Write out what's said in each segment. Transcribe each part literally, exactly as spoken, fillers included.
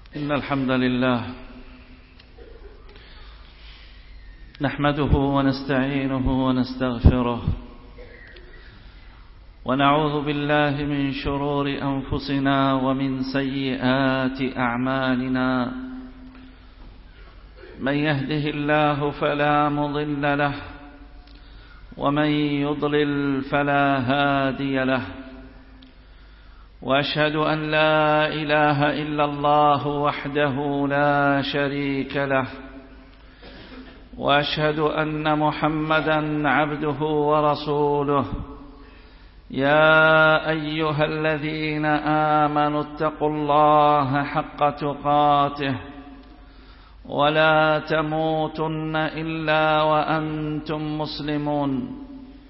إن الحمد لله نحمده ونستعينه ونستغفره ونعوذ بالله من شرور أنفسنا ومن سيئات أعمالنا. من يهده الله فلا مضل له ومن يضلل فلا هادي له. وأشهد أن لا إله إلا الله وحده لا شريك له، وأشهد أن محمدًا عبده ورسوله. يا أيها الذين آمنوا اتقوا الله حق تقاته ولا تموتن إلا وأنتم مسلمون.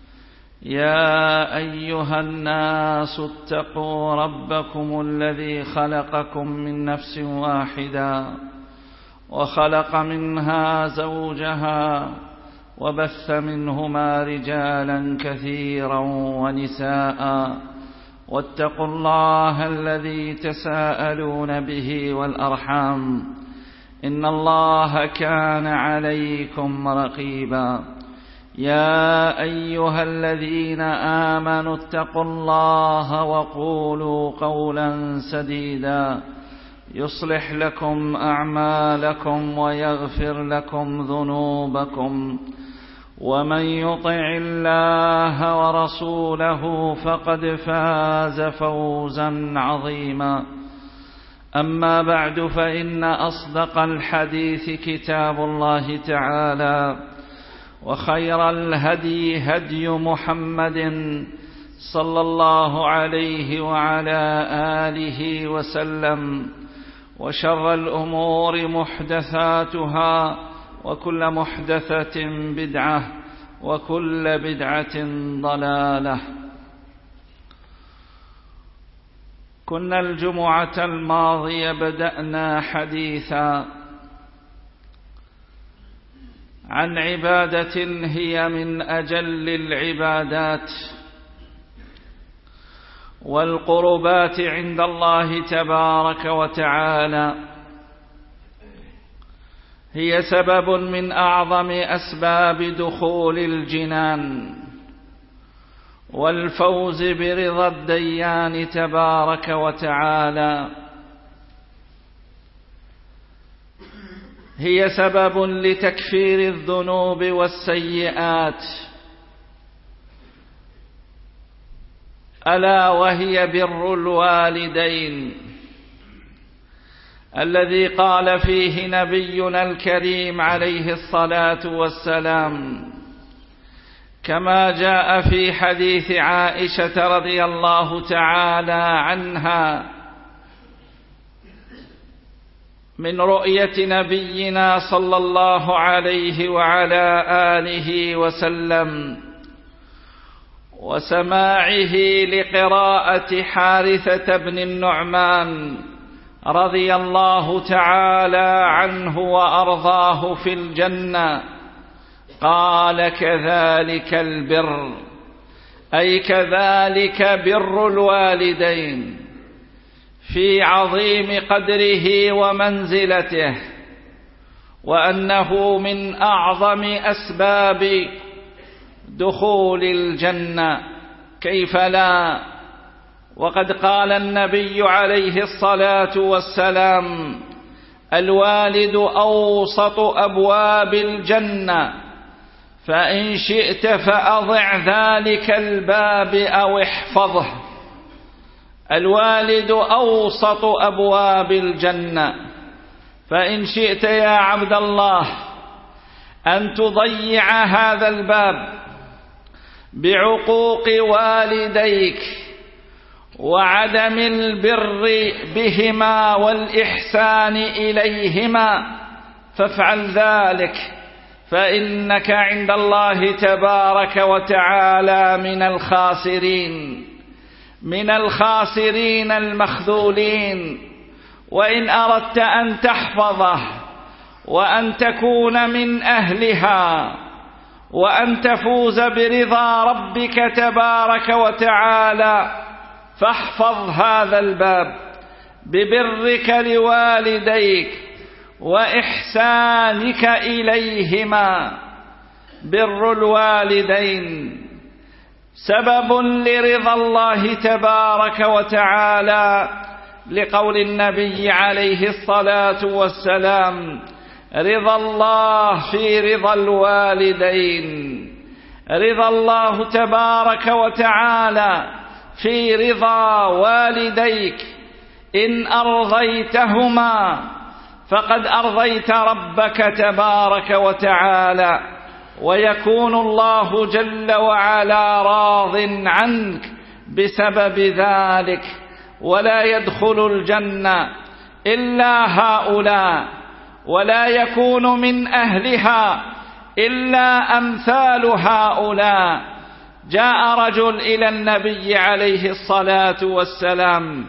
يا أيها الناس اتقوا ربكم الذي خلقكم من نفس واحدة وخلق منها زوجها وبث منهما رجالا كثيرا ونساء. واتقوا الله الذي تساءلون به والأرحام إن الله كان عليكم رقيبا. يا أيها الذين آمنوا اتقوا الله وقولوا قولا سديدا يصلح لكم أعمالكم ويغفر لكم ذنوبكم. ومن يطع الله ورسوله فقد فاز فوزا عظيما. أما بعد، فإن أصدق الحديث كتاب الله تعالى، وخير الهدي هدي محمد صلى الله عليه وعلى آله وسلم. وشر الأمور محدثاتها، وكل محدثة بدعة، وكل بدعة ضلالة. كنا الجمعة الماضية بدأنا حديثا عن عبادة هي من أجل العبادات والقربات عند الله تبارك وتعالى. هي سبب من أعظم أسباب دخول الجنان والفوز برضا الديان تبارك وتعالى. هي سبب لتكفير الذنوب والسيئات، ألا وهي بر الوالدين، الذي قال فيه نبينا الكريم عليه الصلاة والسلام كما جاء في حديث عائشة رضي الله تعالى عنها من رؤية نبينا صلى الله عليه وعلى آله وسلم وسماعه لقراءة حارثة بن النعمان رضي الله تعالى عنه وأرضاه في الجنة. قال: كذلك البر، أي كذلك بر الوالدين، في عظيم قدره ومنزلته، وأنه من أعظم أسباب دخول الجنة. كيف لا؟ وقد قال النبي عليه الصلاة والسلام: الوالد أوسط أبواب الجنة، فإن شئت فأضع ذلك الباب أو احفظه. الوالد أوسط أبواب الجنة، فإن شئت يا عبد الله أن تضيع هذا الباب بعقوق والديك وعدم البر بهما والإحسان إليهما، فافعل ذلك، فإنك عند الله تبارك وتعالى من الخاسرين من الخاسرين المخذولين. وإن أردت أن تحفظه وأن تكون من أهلها وأن تفوز برضا ربك تبارك وتعالى، فاحفظ هذا الباب ببرك لوالديك وإحسانك إليهما. بر الوالدين سبب لرضا الله تبارك وتعالى، لقول النبي عليه الصلاة والسلام: رضا الله في رضا الوالدين. رضا الله تبارك وتعالى في رضا والديك، إن أرضيتهما فقد أرضيت ربك تبارك وتعالى، ويكون الله جل وعلا راض عنك بسبب ذلك، ولا يدخل الجنة إلا هؤلاء، ولا يكون من أهلها إلا أمثال هؤلاء. جاء رجل إلى النبي عليه الصلاة والسلام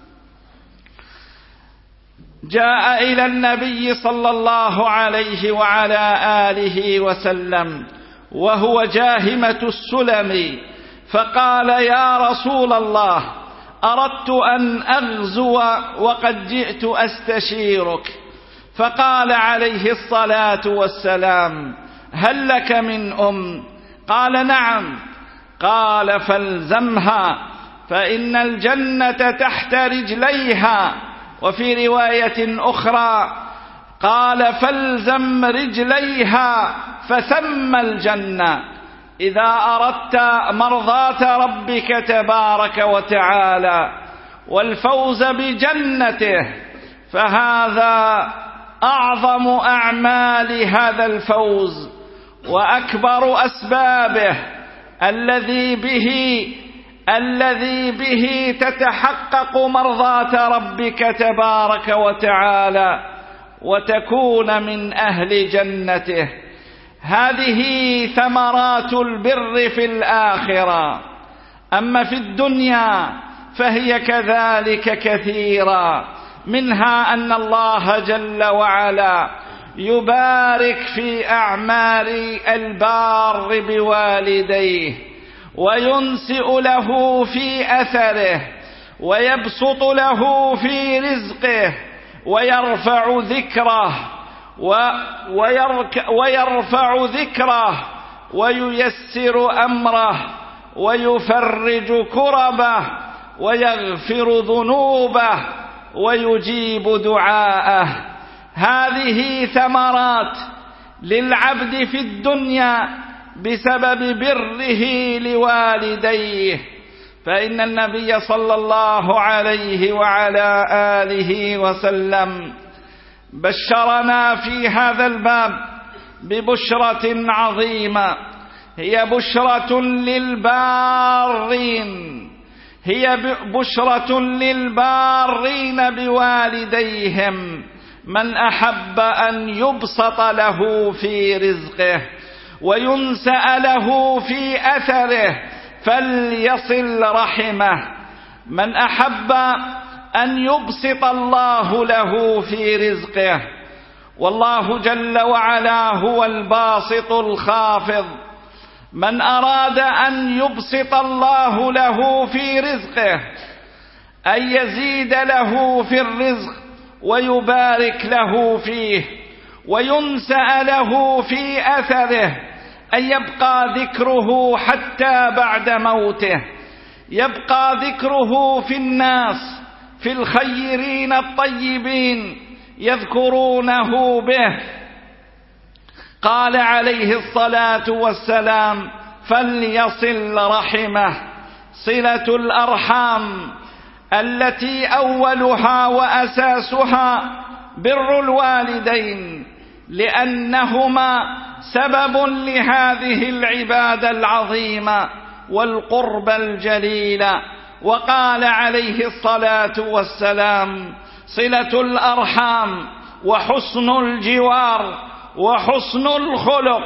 جاء إلى النبي صلى الله عليه وعلى آله وسلم وهو جاهمة السلم، فقال: يا رسول الله، أردت أن أغزو وقد جئت أستشيرك. فقال عليه الصلاة والسلام: هل لك من أم؟ قال: نعم. قال: فالزمها فإن الجنة تحت رجليها. وفي رواية أخرى قال: فالزم رجليها فثم الجنة. إذا أردت مرضاة ربك تبارك وتعالى والفوز بجنته، فهذا أعظم أعمال هذا الفوز وأكبر أسبابه، الذي به الذي به تتحقق مرضاة ربك تبارك وتعالى وتكون من أهل جنته. هذه ثمرات البر في الآخرة. أما في الدنيا فهي كذلك كثيرا، منها أن الله جل وعلا يبارك في أعمال البار بوالديه، وينسئ له في أثره، ويبسط له في رزقه، ويرفع ذكره ويرفع ذكره وييسر أمره، ويفرج كربه، ويغفر ذنوبه، ويجيب دعاءه. هذه ثمرات للعبد في الدنيا بسبب بره لوالديه. فإن النبي صلى الله عليه وعلى آله وسلم بشرنا في هذا الباب ببشرة عظيمة، هي بشرة للبارين هي بشرة للبارين بوالديهم. من أحب أن يبسط له في رزقه وينسأ له في أثره فليصل رحمه. من أحب أن يبسط الله له في رزقه، والله جل وعلا هو الباسط الخافض. من أراد أن يبسط الله له في رزقه، أن يزيد له في الرزق ويبارك له فيه، وينسأ له في أثره، أن يبقى ذكره حتى بعد موته، يبقى ذكره في الناس، في الخيرين الطيبين يذكرونه به. قال عليه الصلاة والسلام: فليصل رحمه. صلة الأرحام التي أولها وأساسها بر الوالدين، لأنهما سبب لهذه العبادة العظيمة والقرب الجليل. وقال عليه الصلاة والسلام: صلة الأرحام وحسن الجوار وحسن الخلق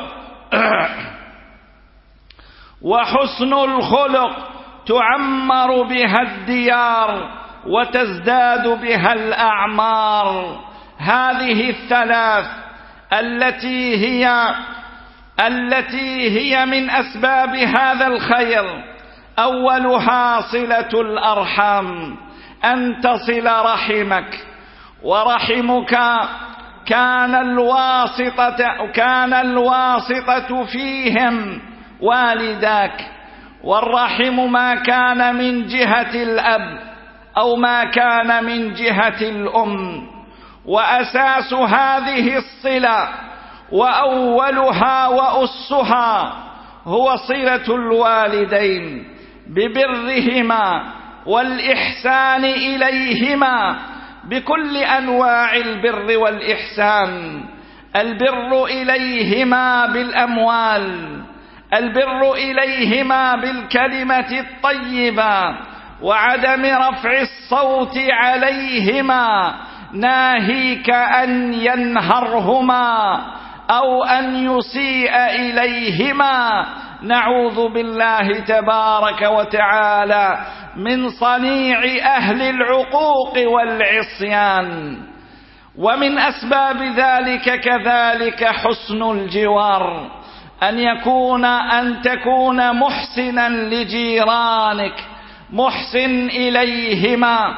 وحسن الخلق تعمر بها الديار وتزداد بها الأعمار. هذه الثلاث التي هي التي هي من أسباب هذا الخير، أولها صلة الأرحام أن تصل رحمك، ورحمك كان الواسطة كان الواسطة فيهم والداك، والرحم ما كان من جهة الأب أو ما كان من جهة الأم. وأساس هذه الصلة وأولها وأسها هو صلة الوالدين ببرهما والإحسان إليهما بكل أنواع البر والإحسان. البر إليهما بالأموال، البر إليهما بالكلمة الطيبة، وعدم رفع الصوت عليهما ناهيك أن ينهرهما أو أن يسيء إليهما. نعوذ بالله تبارك وتعالى من صنيع أهل العقوق والعصيان. ومن أسباب ذلك كذلك حسن الجوار، أن يكون أن تكون محسنا لجيرانك، محسن إليهما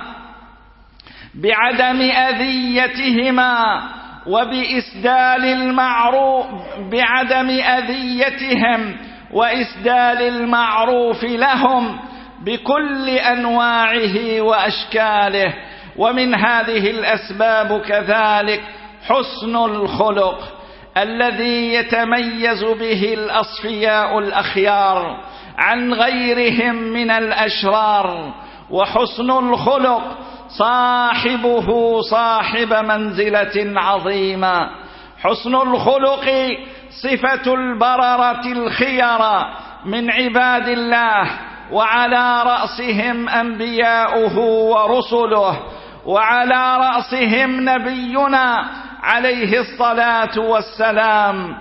بعدم أذيتهما وبإسدال المعروف بعدم أذيتهم وإسدال المعروف لهم بكل أنواعه وأشكاله. ومن هذه الأسباب كذلك حسن الخلق الذي يتميز به الأصفياء الأخيار عن غيرهم من الأشرار. وحسن الخلق صاحبه صاحب منزلة عظيمة. حسن الخلق صفة البررة الخيرة من عباد الله، وعلى رأسهم أنبياؤه ورسله، وعلى رأسهم نبينا عليه الصلاة والسلام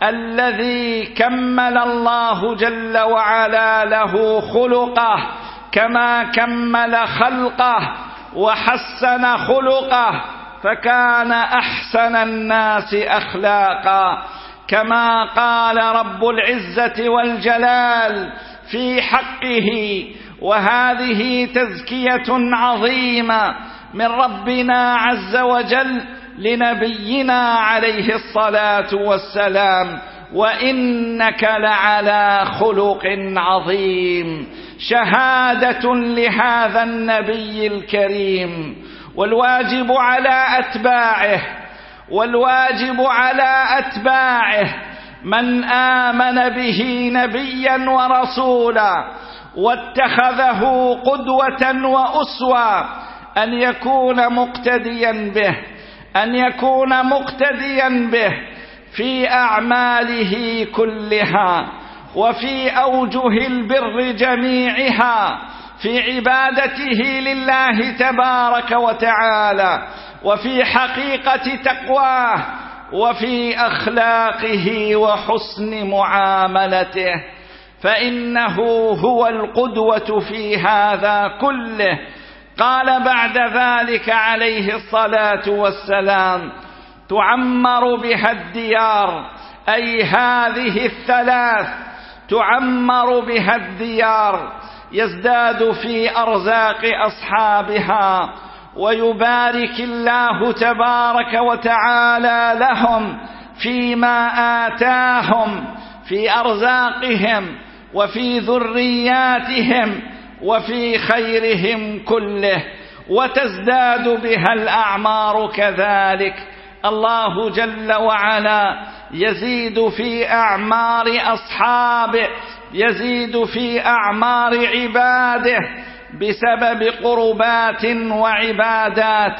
الذي كمل الله جل وعلا له خلقه كما كمل خلقه وحسن خلقه، فكان أحسن الناس أخلاقا، كما قال رب العزة والجلال في حقه. وهذه تزكية عظيمة من ربنا عز وجل لنبينا عليه الصلاة والسلام: وإنك لعلى خلق عظيم. شهادة لهذا النبي الكريم. والواجب على أتباعه والواجب على أتباعه من آمن به نبيا ورسولا واتخذه قدوة وأسوة أن يكون مقتديا به أن يكون مقتديا به في أعماله كلها، وفي أوجه البر جميعها، في عبادته لله تبارك وتعالى، وفي حقيقة تقواه، وفي أخلاقه وحسن معاملته، فإنه هو القدوة في هذا كله. قال بعد ذلك عليه الصلاة والسلام: تعمر بها الديار، أي هذه الثلاث تعمر بها الديار، يزداد في أرزاق أصحابها، ويبارك الله تبارك وتعالى لهم فيما آتاهم في أرزاقهم وفي ذرياتهم وفي خيرهم كله، وتزداد بها الأعمار كذلك. الله جل وعلا يزيد في أعمار أصحابه، يزيد في أعمار عباده بسبب قربات وعبادات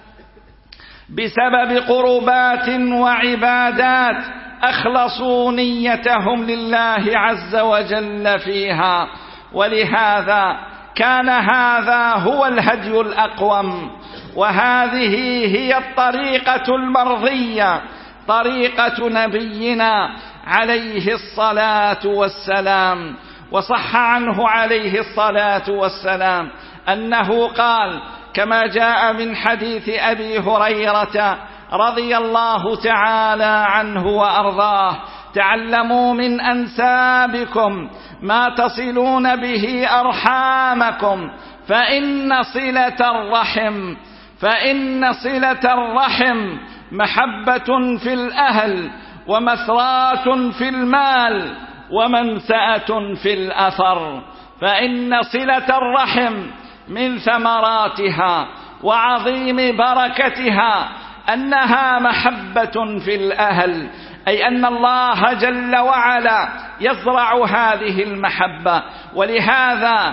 بسبب قربات وعبادات أخلصوا نيتهم لله عز وجل فيها. ولهذا كان هذا هو الهدي الأقوم، وهذه هي الطريقة المرضية، طريقة نبينا عليه الصلاة والسلام. وصح عنه عليه الصلاة والسلام أنه قال كما جاء من حديث أبي هريرة رضي الله تعالى عنه وأرضاه: تعلموا من أنسابكم ما تصلون به أرحامكم، فإن صلة الرحم فإن صلة الرحم محبة في الأهل، ومثرات في المال، ومنسأة في الأثر. فإن صلة الرحم من ثمراتها وعظيم بركتها أنها محبة في الأهل، أي أن الله جل وعلا يزرع هذه المحبة. ولهذا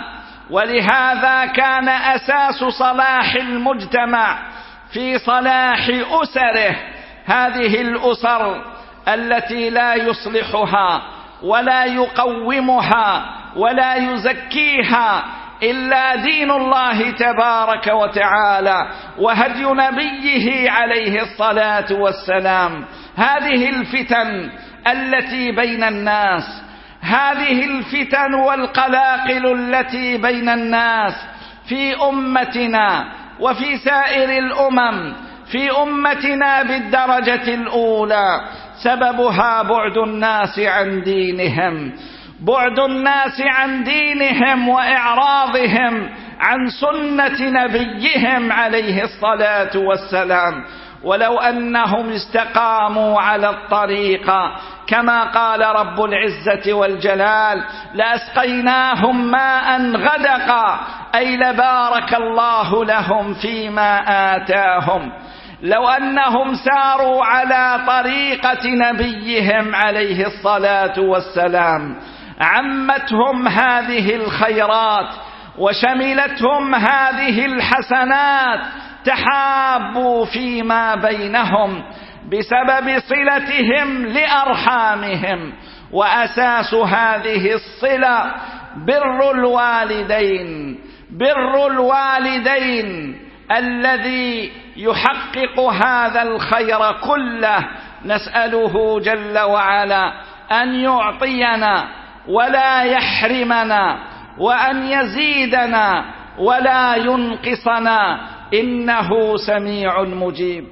ولهذا كان أساس صلاح المجتمع في صلاح أسره، هذه الأسر التي لا يصلحها ولا يقومها ولا يزكيها إلا دين الله تبارك وتعالى وهدي نبيه عليه الصلاة والسلام. هذه الفتن التي بين الناس، هذه الفتن والقلاقل التي بين الناس في أمتنا وفي سائر الأمم، في أمتنا بالدرجة الأولى سببها بعد الناس عن دينهم، بعد الناس عن دينهم وإعراضهم عن سنة نبيهم عليه الصلاة والسلام. ولو أنهم استقاموا على الطريقة كما قال رب العزة والجلال لأسقيناهم ماء غدقا، أي لبارك الله لهم فيما آتاهم. لو أنهم ساروا على طريقة نبيهم عليه الصلاة والسلام عمتهم هذه الخيرات وشملتهم هذه الحسنات، تحابوا فيما بينهم بسبب صلتهم لأرحامهم. وأساس هذه الصلة بر الوالدين، بر الوالدين الذي يحقق هذا الخير كله. نسأله جل وعلا أن يعطينا ولا يحرمنا، وأن يزيدنا ولا ينقصنا، إنه سميع مجيب.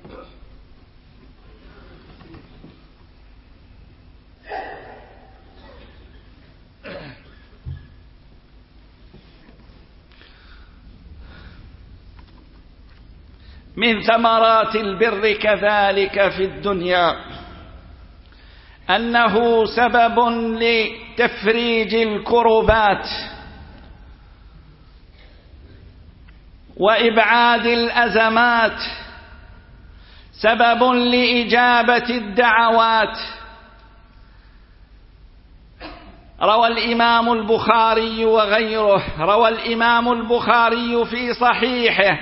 من ثمرات البر كذلك في الدنيا أنه سبب لتفريج الكربات وإبعاد الأزمات، سبب لإجابة الدعوات. روى الإمام البخاري وغيره روى الإمام البخاري في صحيحه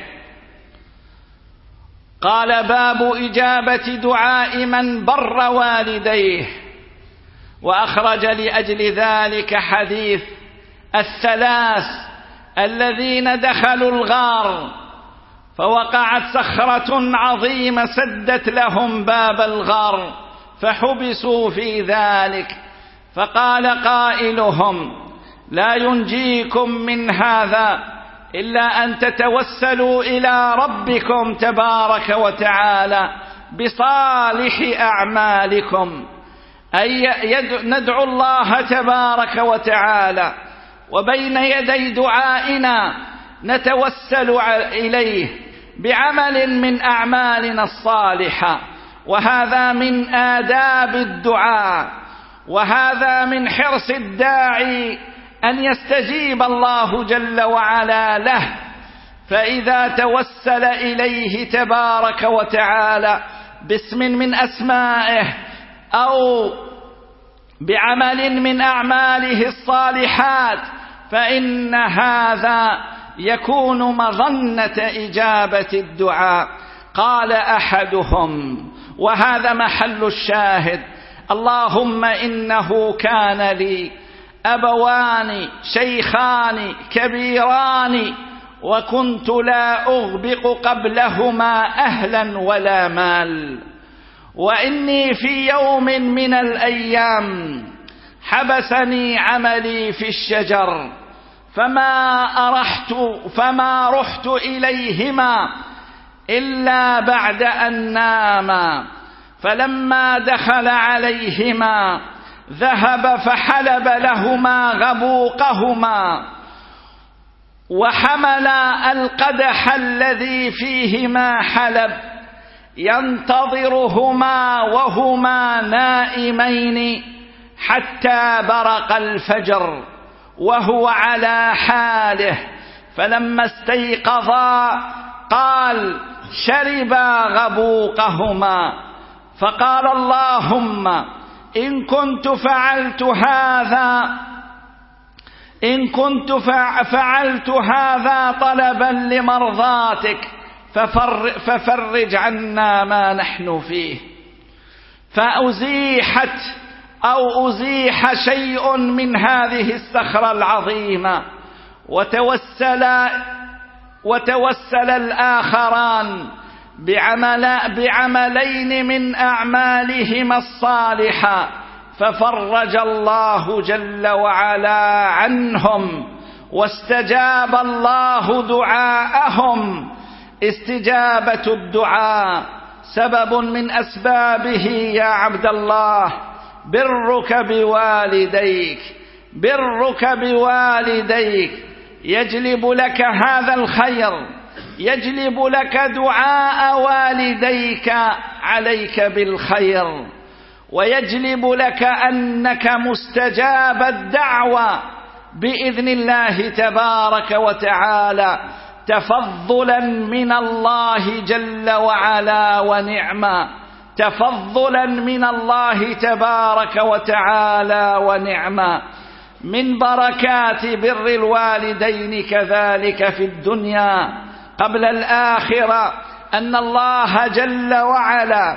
قال: باب إجابة دعاء من بر والديه. وأخرج لأجل ذلك حديث الثلاث الذين دخلوا الغار فوقعت صخرة عظيمة سدت لهم باب الغار فحبسوا في ذلك، فقال قائلهم: لا ينجيكم من هذا إلا أن تتوسلوا إلى ربكم تبارك وتعالى بصالح أعمالكم، أي ندعو الله تبارك وتعالى وبين يدي دعائنا نتوسل إليه بعمل من أعمالنا الصالحة. وهذا من آداب الدعاء، وهذا من حرص الداعي أن يستجيب الله جل وعلا له. فإذا توسل إليه تبارك وتعالى باسم من أسمائه أو بعمل من أعماله الصالحات فإن هذا يكون مظنة إجابة الدعاء. قال أحدهم، وهذا محل الشاهد: اللهم إنه كان لي أبوان شيخان كبيران وكنت لا أغبق قبلهما أهلا ولا مال، وإني في يوم من الأيام حبسني عملي في الشجر فما أرحت فما رحت إليهما إلا بعد أن ناما، فلما دخل عليهما ذهب فحلب لهما غبوقهما وحمل القدح الذي فيه ما حلب ينتظرهما وهما نائمين حتى برق الفجر وهو على حاله، فلما استيقظا قال: شربا غبوقهما. فقال: اللهم إن كنت فعلت هذا إن كنت فعلت هذا طلبا لمرضاتك ففرج عنا ما نحن فيه. فأزيحت أو أزيح شيء من هذه الصخرة العظيمة، وتوسل وتوسل الآخران بعمل بعملين من أعمالهما الصالحة، ففرج الله جل وعلا عنهم واستجاب الله دعاءهم. استجابة الدعاء سبب من أسبابه يا عبد الله برك بوالديك برك بوالديك يجلب لك هذا الخير، يجلب لك دعاء والديك عليك بالخير، ويجلب لك أنك مستجاب الدعوة بإذن الله تبارك وتعالى، تفضلا من الله جل وعلا ونعما، تفضلا من الله تبارك وتعالى ونعما. من بركات بر الوالدين كذلك في الدنيا قبل الآخرة أن الله جل وعلا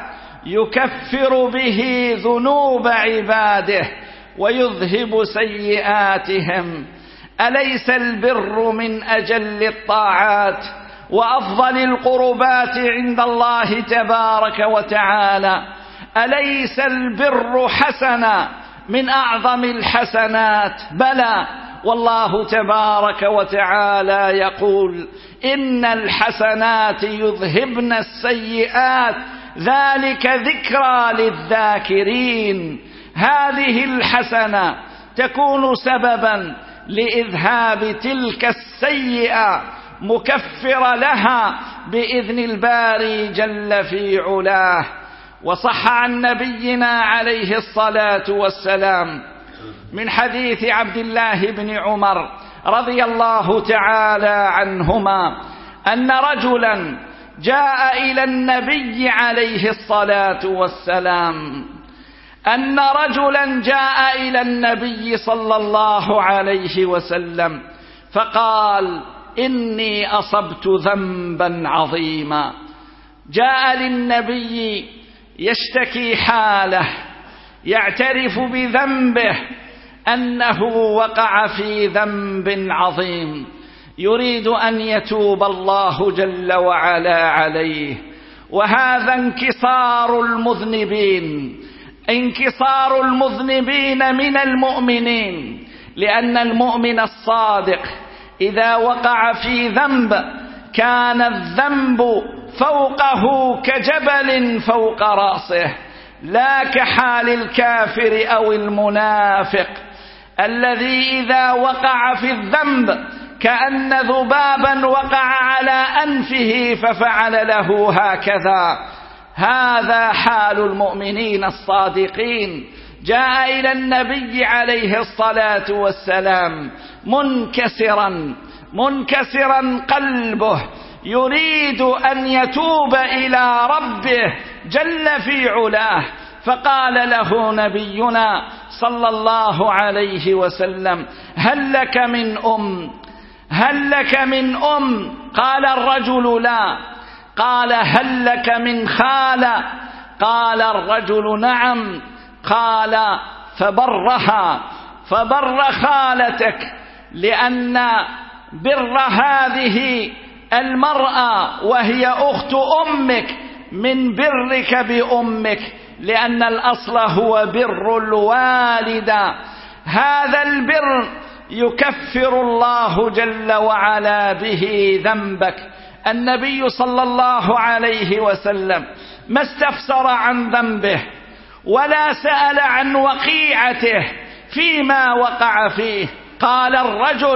يكفر به ذنوب عباده ويذهب سيئاتهم. أليس البر من أجل الطاعات وأفضل القربات عند الله تبارك وتعالى؟ أليس البر حسنا من أعظم الحسنات؟ بلى، والله تبارك وتعالى يقول: إن الحسنات يذهبن السيئات ذلك ذكرى للذاكرين. هذه الحسنة تكون سببا لإذهاب تلك السيئة، مكفر لها بإذن الباري جل في علاه. وصح عن نبينا عليه الصلاة والسلام من حديث عبد الله بن عمر رضي الله تعالى عنهما أن رجلا جاء إلى النبي عليه الصلاة والسلام أن رجلا جاء إلى النبي صلى الله عليه وسلم فقال: إني أصبت ذنبا عظيما. جاء للنبي يشتكي حاله، يعترف بذنبه أنه وقع في ذنب عظيم، يريد أن يتوب الله جل وعلا عليه. وهذا انكسار المذنبين انكسار المذنبين من المؤمنين، لأن المؤمن الصادق إذا وقع في ذنب كان الذنب فوقه كجبل فوق رأسه، لا كحال الكافر أو المنافق الذي إذا وقع في الذنب كأن ذبابا وقع على أنفه ففعل له هكذا. هذا حال المؤمنين الصادقين. جاء إلى النبي عليه الصلاة والسلام منكسرا منكسرا قلبه، يريد أن يتوب إلى ربه جل في علاه. فقال له نبينا صلى الله عليه وسلم: هل لك من أم هل لك من أم؟ قال الرجل: لا. قال: هل لك من خالة؟ قال الرجل: نعم. قال: فبرها فبر خالتك، لأن بر هذه المرأة وهي أخت أمك من برك بأمك، لأن الأصل هو بر الوالدة. هذا البر يكفر الله جل وعلا به ذنبك. النبي صلى الله عليه وسلم ما استفسر عن ذنبه ولا سأل عن وقيعته فيما وقع فيه. قال الرجل: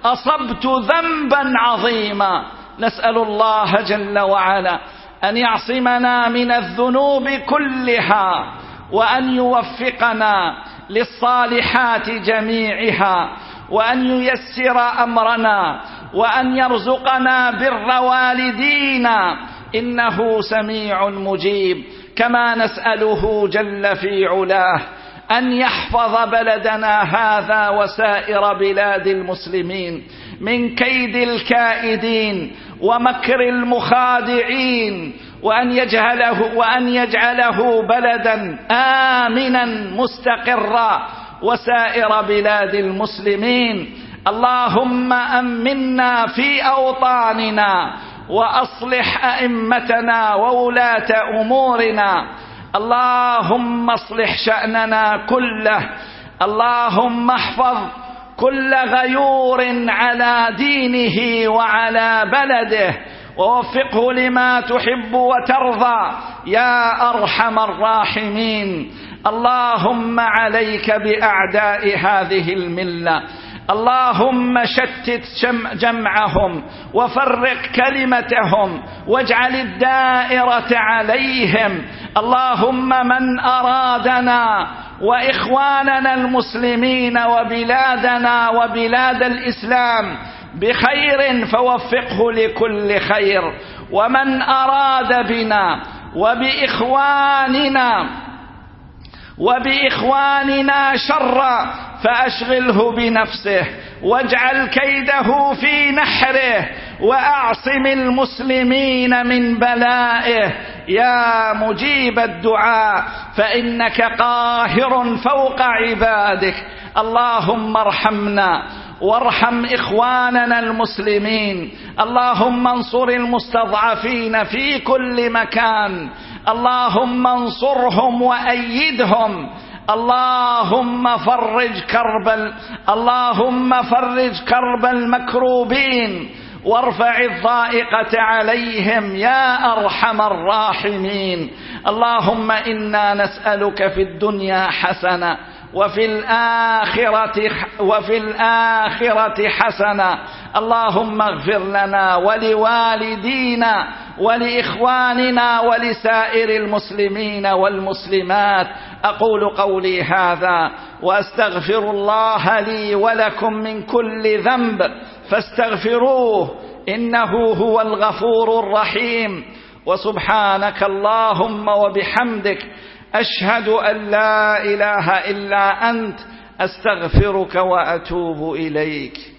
أصبت ذنبا عظيما. نسأل الله جل وعلا أن يعصمنا من الذنوب كلها، وأن يوفقنا للصالحات جميعها، وأن ييسر أمرنا، وأن يرزقنا بر والدينا، إنه سميع مجيب. كما نسأله جل في علاه أن يحفظ بلدنا هذا وسائر بلاد المسلمين من كيد الكائدين ومكر المخادعين، وأن يجعله, وأن يجعله بلدا آمنا مستقرا وسائر بلاد المسلمين. اللهم أمنا في أوطاننا، وأصلح أئمتنا وولاة أمورنا. اللهم اصلح شأننا كله. اللهم احفظ كل غيور على دينه وعلى بلده، ووفقه لما تحب وترضى يا أرحم الراحمين. اللهم عليك بأعداء هذه الملة، اللهم شتت جمعهم وفرق كلمتهم واجعل الدائرة عليهم. اللهم من أرادنا وإخواننا المسلمين وبلادنا وبلاد الإسلام بخير فوفقه لكل خير، ومن أراد بنا وبإخواننا وبإخواننا شرا فأشغله بنفسه واجعل كيده في نحره، وأعصم المسلمين من بلائه يا مجيب الدعاء، فإنك قاهر فوق عبادك. اللهم ارحمنا وارحم إخواننا المسلمين. اللهم انصر المستضعفين في كل مكان. اللهم انصرهم وأيدهم. اللهم فرج كرب اللهم فرج كرب المكروبين، وارفع الضائقة عليهم يا أرحم الراحمين. اللهم إنا نسألك في الدنيا حسنة وفي الآخرة وفي الآخرة حسنة. اللهم اغفر لنا ولوالدينا ولإخواننا ولسائر المسلمين والمسلمات. أقول قولي هذا وأستغفر الله لي ولكم من كل ذنب فاستغفروه إنه هو الغفور الرحيم. وسبحانك اللهم وبحمدك أشهد أن لا إله إلا أنت أستغفرك وأتوب إليك.